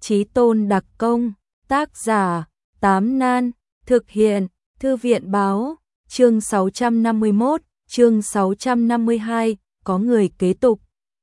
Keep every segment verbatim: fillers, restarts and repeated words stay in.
Chí tôn đặc công, tác giả, Tám Nan, thực hiện, Thư viện báo, chương sáu trăm năm mươi mốt, chương sáu trăm năm mươi hai, có người kế tục.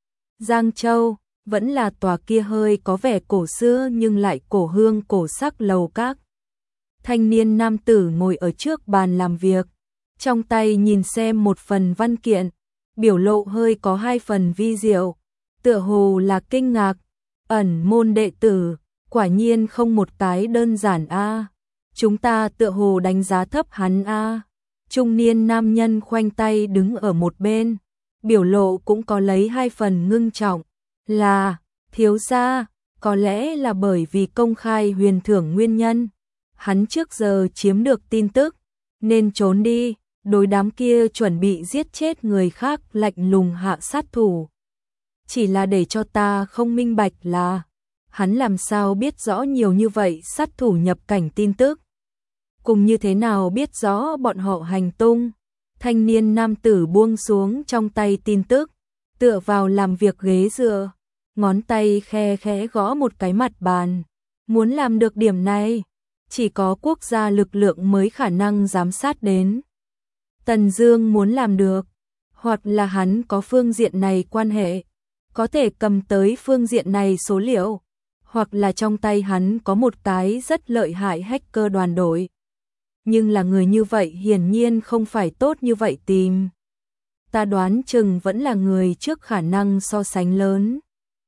Giang Châu, vẫn là tòa kia hơi có vẻ cổ xưa nhưng lại cổ hương cổ sắc lầu các. Thanh niên nam tử ngồi ở trước bàn làm việc, trong tay nhìn xem một phần văn kiện, biểu lộ hơi có hai phần vi diệu, tựa hồ là kinh ngạc, ẩn môn đệ tử, quả nhiên không một cái đơn giản a. Chúng ta tựa hồ đánh giá thấp hắn a. Trung niên nam nhân khoanh tay đứng ở một bên, biểu lộ cũng có lấy hai phần ngưng trọng, là, thiếu gia, có lẽ là bởi vì công khai huyền thưởng nguyên nhân, hắn trước giờ chiếm được tin tức, nên trốn đi, đối đám kia chuẩn bị giết chết người khác lạnh lùng hạ sát thủ. Chỉ là để cho ta không minh bạch là, hắn làm sao biết rõ nhiều như vậy sát thủ nhập cảnh tin tức, cùng như thế nào biết rõ bọn họ hành tung. Thanh niên nam tử buông xuống trong tay tin tức, tựa vào làm việc ghế dựa, ngón tay khe khẽ gõ một cái mặt bàn. Muốn làm được điểm này, chỉ có quốc gia lực lượng mới khả năng giám sát đến. Tần Dương muốn làm được, hoặc là hắn có phương diện này quan hệ, có thể cầm tới phương diện này số liệu, hoặc là trong tay hắn có một cái rất lợi hại hacker đoàn đội. Nhưng là người như vậy hiển nhiên không phải tốt như vậy tìm. Ta đoán chừng vẫn là người trước khả năng so sánh lớn.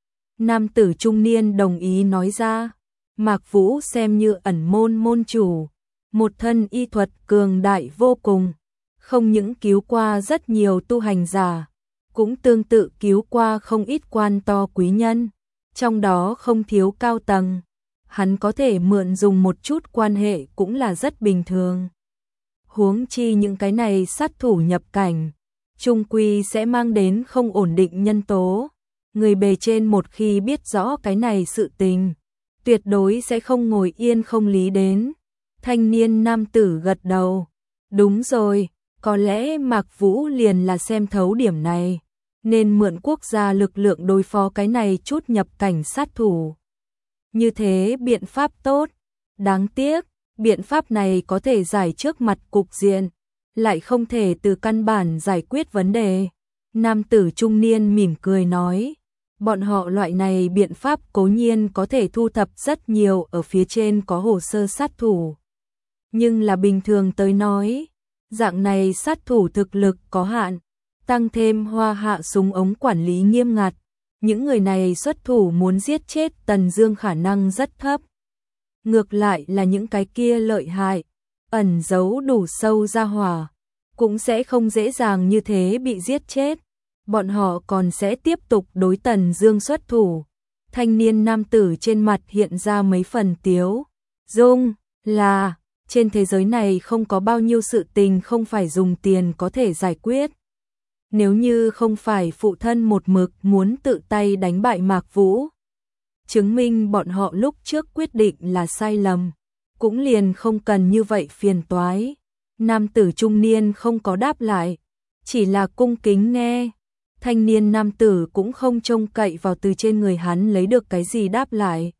Nam tử trung niên đồng ý nói ra, Mạc Vũ xem như ẩn môn môn chủ, một thân y thuật cường đại vô cùng, không những cứu qua rất nhiều tu hành giả, cũng tương tự cứu qua không ít quan to quý nhân, trong đó không thiếu cao tầng. Hắn có thể mượn dùng một chút quan hệ cũng là rất bình thường. Huống chi những cái này sát thủ nhập cảnh, chung quy sẽ mang đến không ổn định nhân tố. Người bề trên một khi biết rõ cái này sự tình, tuyệt đối sẽ không ngồi yên không lý đến. Thanh niên nam tử gật đầu. Đúng rồi, có lẽ Mạc Vũ liền là xem thấu điểm này, nên mượn quốc gia lực lượng đối phó cái này chút nhập cảnh sát thủ. Như thế biện pháp tốt, đáng tiếc, biện pháp này có thể giải trước mặt cục diện, lại không thể từ căn bản giải quyết vấn đề. Nam tử trung niên mỉm cười nói, bọn họ loại này biện pháp cố nhiên có thể thu thập rất nhiều ở phía trên có hồ sơ sát thủ. Nhưng là bình thường tới nói, dạng này sát thủ thực lực có hạn, tăng thêm hoa hạ súng ống quản lý nghiêm ngặt. Những người này xuất thủ muốn giết chết Tần Dương khả năng rất thấp. Ngược lại là những cái kia lợi hại, ẩn giấu đủ sâu ra hỏa, cũng sẽ không dễ dàng như thế bị giết chết. Bọn họ còn sẽ tiếp tục đối Tần Dương xuất thủ. Thanh niên nam tử trên mặt hiện ra mấy phần tiếu dung, là trên thế giới này không có bao nhiêu sự tình không phải dùng tiền có thể giải quyết. Nếu như không phải phụ thân một mực muốn tự tay đánh bại Mạc Vũ, chứng minh bọn họ lúc trước quyết định là sai lầm, cũng liền không cần như vậy phiền toái. Nam tử trung niên không có đáp lại, chỉ là cung kính nghe. Thanh niên nam tử cũng không trông cậy vào từ trên người hắn lấy được cái gì đáp lại.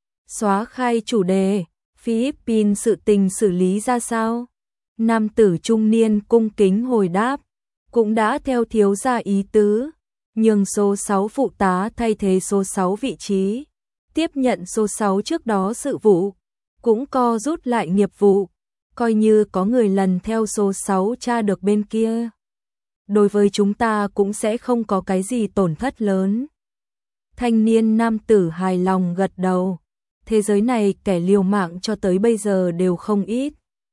Xóa khai chủ đề, Philippines sự tình xử lý ra sao? Nam tử trung niên cung kính hồi đáp. Cũng đã theo thiếu gia ý tứ, nhường số sáu phụ tá thay thế số sáu vị trí, tiếp nhận số sáu trước đó sự vụ, cũng co rút lại nghiệp vụ, coi như có người lần theo số sáu tra được bên kia. Đối với chúng ta cũng sẽ không có cái gì tổn thất lớn. Thanh niên nam tử hài lòng gật đầu, thế giới này kẻ liều mạng cho tới bây giờ đều không ít.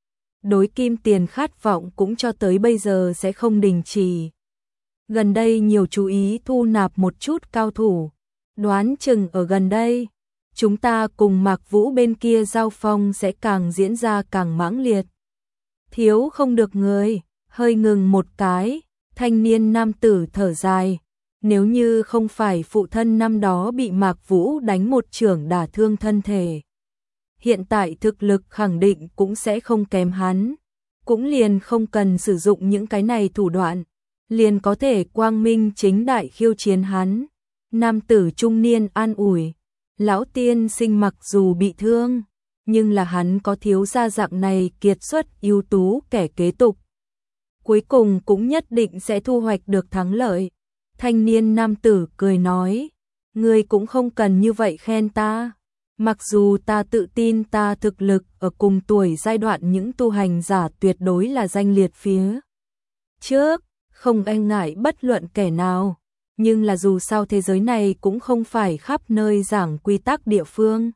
Đối kim tiền khát vọng cũng cho tới bây giờ sẽ không đình chỉ. Gần đây nhiều chú ý thu nạp một chút cao thủ, đoán chừng ở gần đây, chúng ta cùng Mạc Vũ bên kia giao phong sẽ càng diễn ra càng mãng liệt. Thiếu không được người, hơi ngừng một cái, thanh niên nam tử thở dài, nếu như không phải phụ thân năm đó bị Mạc Vũ đánh một chưởng đả thương thân thể, hiện tại thực lực khẳng định cũng sẽ không kém hắn, cũng liền không cần sử dụng những cái này thủ đoạn, liền có thể quang minh chính đại khiêu chiến hắn. Nam tử trung niên an ủi, Lão tiên sinh mặc dù bị thương, nhưng là hắn có thiếu gia dạng này kiệt xuất ưu tú kẻ kế tục. Cuối cùng cũng nhất định sẽ thu hoạch được thắng lợi. Thanh niên nam tử cười nói, ngươi cũng không cần như vậy khen ta. Mặc dù ta tự tin ta thực lực ở cùng tuổi giai đoạn những tu hành giả tuyệt đối là danh liệt phía trước, không e ngại bất luận kẻ nào, nhưng là dù sao thế giới này cũng không phải khắp nơi giảng quy tắc địa phương.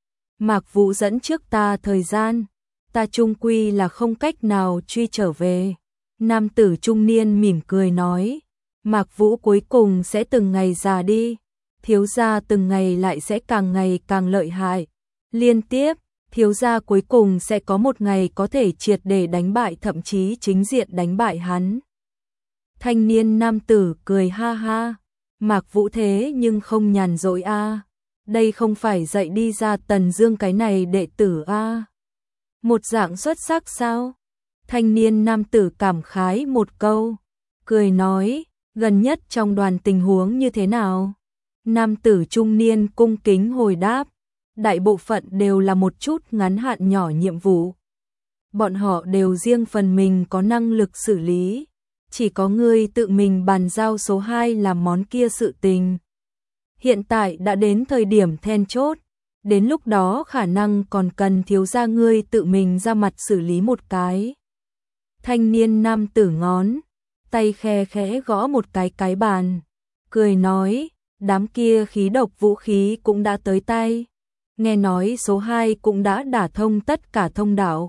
Mạc Vũ dẫn trước ta thời gian, ta chung quy là không cách nào truy trở về. Nam tử trung niên mỉm cười nói, Mạc Vũ cuối cùng sẽ từng ngày già đi, thiếu gia từng ngày lại sẽ càng ngày càng lợi hại. Liên tiếp, thiếu gia cuối cùng sẽ có một ngày có thể triệt để đánh bại, thậm chí chính diện đánh bại hắn. Thanh niên nam tử cười ha ha, Mạc Vũ thế nhưng không nhàn rỗi a. Đây không phải dạy đi ra Tần Dương cái này đệ tử a. Một dạng xuất sắc sao? Thanh niên nam tử cảm khái một câu, cười nói, gần nhất trong đoàn tình huống như thế nào? Nam tử trung niên cung kính hồi đáp, đại bộ phận đều là một chút ngắn hạn nhỏ nhiệm vụ. Bọn họ đều riêng phần mình có năng lực xử lý, chỉ có ngươi tự mình bàn giao số hai làm món kia sự tình. Hiện tại đã đến thời điểm then chốt, đến lúc đó khả năng còn cần thiếu gia ngươi tự mình ra mặt xử lý một cái. Thanh niên nam tử ngón tay khe khẽ gõ một cái cái bàn, cười nói, đám kia khí độc vũ khí cũng đã tới tay. Nghe nói số hai cũng đã đả thông tất cả thông đạo.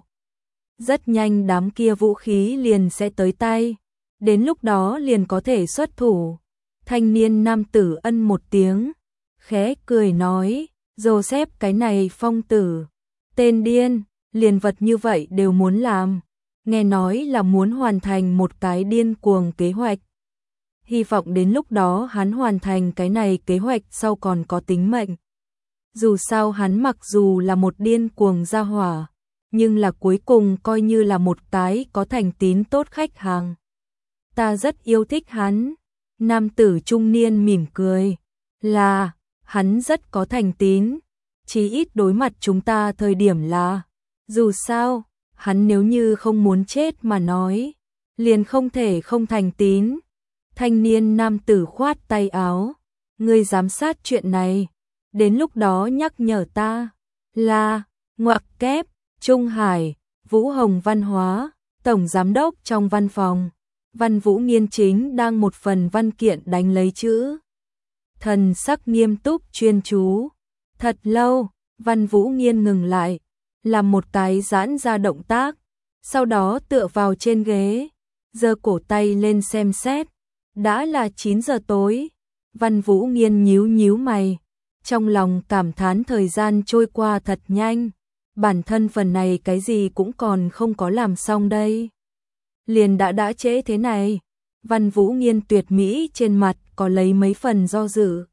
Rất nhanh đám kia vũ khí liền sẽ tới tay, đến lúc đó liền có thể xuất thủ. Thanh niên nam tử ân một tiếng, khẽ cười nói, Joseph cái này phong tử, tên điên, liền vật như vậy đều muốn làm. Nghe nói là muốn hoàn thành một cái điên cuồng kế hoạch. Hy vọng đến lúc đó hắn hoàn thành cái này kế hoạch sau còn có tính mệnh. Dù sao hắn mặc dù là một điên cuồng gia hỏa, nhưng là cuối cùng coi như là một cái có thành tín tốt khách hàng. Ta rất yêu thích hắn. Nam tử trung niên mỉm cười, là, hắn rất có thành tín, chí ít đối mặt chúng ta thời điểm là, dù sao, hắn nếu như không muốn chết mà nói, liền không thể không thành tín. Thanh niên nam tử khoát tay áo, ngươi giám sát chuyện này, đến lúc đó nhắc nhở ta. Là, ngoặc kép, Trung Hải, Vũ Hồng Văn hóa, tổng giám đốc trong văn phòng. Văn Vũ Nghiên chính đang một phần văn kiện đánh lấy chữ. Thần sắc nghiêm túc chuyên chú. Thật lâu, Văn Vũ Nghiên ngừng lại, làm một cái giãn ra động tác, sau đó tựa vào trên ghế, giơ cổ tay lên xem xét. Đã là chín giờ tối. Văn Vũ Nghiên nhíu nhíu mày, trong lòng cảm thán thời gian trôi qua thật nhanh, bản thân phần này cái gì cũng còn không có làm xong đây. Liền đã đã trễ thế này. Văn Vũ Nghiên tuyệt mỹ trên mặt có lấy mấy phần do dự.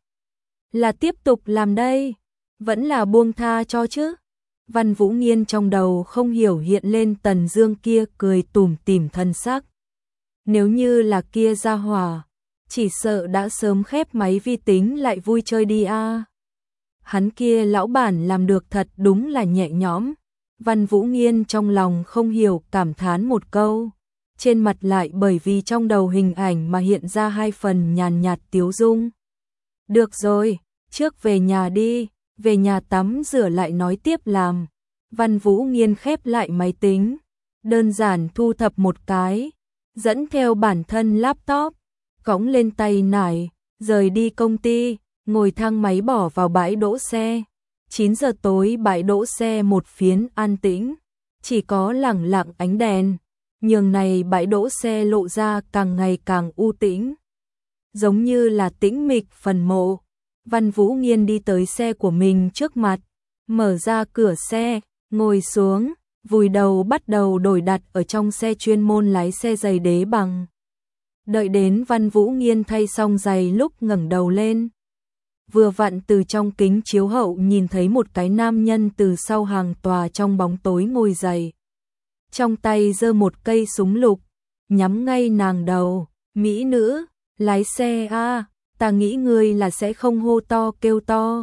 Là tiếp tục làm đây, vẫn là buông tha cho chứ? Văn Vũ Nghiên trong đầu không hiểu hiện lên Tần Dương kia cười tủm tỉm thân sắc. Nếu như là kia gia hỏa, chỉ sợ đã sớm khép máy vi tính lại vui chơi đi a. Hắn kia lão bản làm được thật đúng là nhẹ nhõm. Văn Vũ Nghiên trong lòng không hiểu cảm thán một câu, trên mặt lại bởi vì trong đầu hình ảnh mà hiện ra hai phần nhàn nhạt tiếu dung. Được rồi, trước về nhà đi, về nhà tắm rửa lại nói tiếp làm. Văn Vũ Nghiên khép lại máy tính, đơn giản thu thập một cái, dẫn theo bản thân laptop, cõng lên tay nải, rời đi công ty, ngồi thang máy bỏ vào bãi đỗ xe. chín giờ tối bãi đỗ xe một phiến an tĩnh, chỉ có lẳng lặng ánh đèn, nhường này bãi đỗ xe lộ ra càng ngày càng u tĩnh, giống như là tĩnh mịch phần mộ. Văn Vũ Nghiên đi tới xe của mình trước mặt, mở ra cửa xe, ngồi xuống, vùi đầu bắt đầu đổi đặt ở trong xe chuyên môn lái xe giày đế bằng. Đợi đến Văn Vũ Nghiên thay xong giày lúc ngẩng đầu lên, vừa vặn từ trong kính chiếu hậu nhìn thấy một cái nam nhân từ sau hàng tòa trong bóng tối ngồi dậy, trong tay giơ một cây súng lục, nhắm ngay nàng đầu. Mỹ nữ, lái xe a, à, ta nghĩ ngươi là sẽ không hô to kêu to,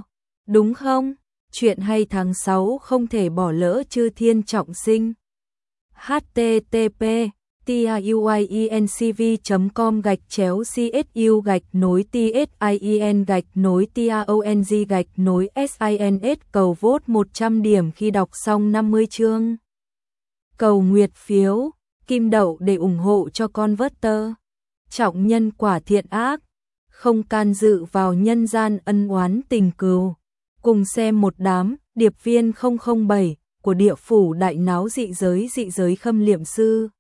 đúng không? Chuyện hay tháng sáu không thể bỏ lỡ Chư Thiên Trọng Sinh. h t t p tuincv chấm com gạch chéo csu gạch nối tsin gạch nối tong gạch nối sins cầu vote một trăm điểm khi đọc xong năm mươi chương. Cầu nguyệt phiếu, kim đậu để ủng hộ cho con Converter. Trọng nhân quả thiện ác, không can dự vào nhân gian ân oán tình cừu. Cùng xem một đám điệp viên không không bảy của địa phủ đại náo dị giới dị giới Khâm Liệm Sư.